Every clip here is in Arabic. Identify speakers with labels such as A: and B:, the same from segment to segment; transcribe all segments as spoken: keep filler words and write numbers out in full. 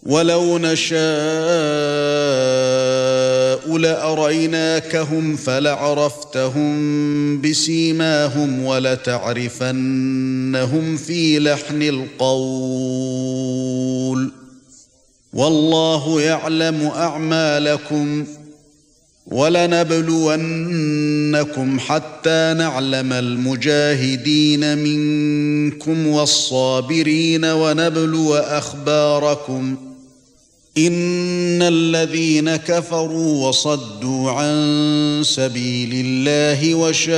A: وَلَوْ نَشَاءُ لَأَرَيْنَاكَهُمْ فَلَعَرَفْتَهُم بِسِيمَاهُمْ وَلَتَعْرِفَنَّهُمْ فِي لَحْنِ الْقَوْلِ وَاللَّهُ يَعْلَمُ أَعْمَالَكُمْ وَلَنَبْلُوَنَّكُمْ حَتَّى نَعْلَمَ الْمُجَاهِدِينَ مِنكُمْ وَالصَّابِرِينَ وَنَبْلُوَ أَخْبَارَكُمْ إِنَّ الَّذِينَ كَفَرُوا وَصَدُّوا عَن سَبِيلِ اللَّهِ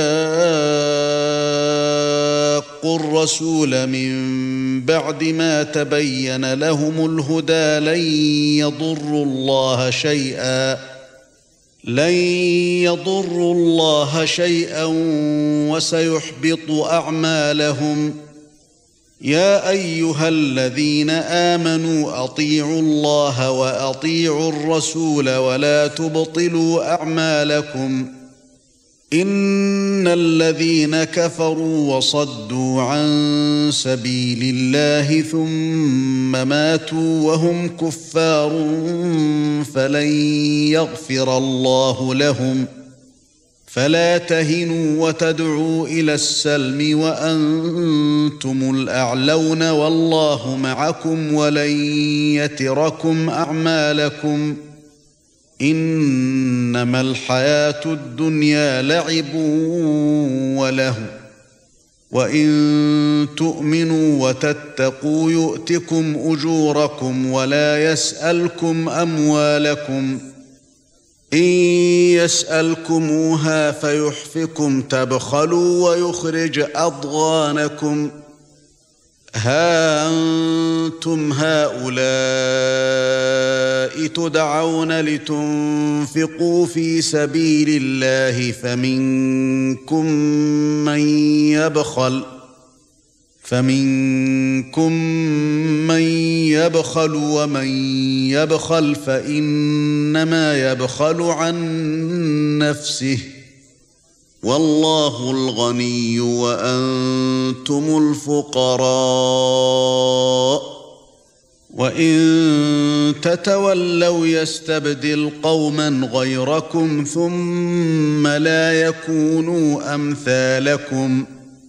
A: وَشَاقُّوا الرَّسُولَ مِن بَعْدِ مَا تَبَيَّنَ لَهُمُ الْهُدَى لَن يَضُرُّوا اللَّهَ شَيْئًا لَن يَضُرُّوا اللَّهَ شَيْئًا وَسَيُحْبِطُ أَعْمَالَهُمْ يَا أَيُّهَا الَّذِينَ آمَنُوا أَطِيعُوا اللَّهَ وَأَطِيعُوا الرَّسُولَ وَلَا تُبْطِلُوا أَعْمَالَكُمْ إِنَّ الَّذِينَ كَفَرُوا وَصَدُّوا عَن سَبِيلِ اللَّهِ ثُمَّ مَاتُوا وَهُمْ كُفَّارٌ فَلَن يَغْفِرَ اللَّهُ لَهُمْ فَلَا تَهِنُوا وَتَدْعُوا إِلَى السَّلْمِ وَأَنْتُمُ الْأَعْلَوْنَ وَاللَّهُ مَعَكُمْ وَلَن يَتِرَكُمْ أَعْمَالَكُمْ إِنَّمَا الْحَيَاةُ الدُّنْيَا لَعِبٌ وَلَهْوٌ وَإِن تُؤْمِنُوا وَتَتَّقُوا يُؤْتِكُمْ أُجُورَكُمْ وَلَا يَسْأَلْكُمْ أَمْوَالَكُمْ إِن يَسْأَلْكُمُوهَا فَيُحْفِكُمْ تَبْخَلُوا وَيُخْرِجْ أَضْغَانَكُمْ ها أنتم هؤلاء تدعون لتنفقوا في سبيل الله فمنكم من يبخل فمنكم من يبخل ومن يبخل فإنما يبخل عن نفسه والله الغني وأنتم الفقراء وإن تتولوا يستبدل قوما غيركم ثم لا يكونوا أمثالكم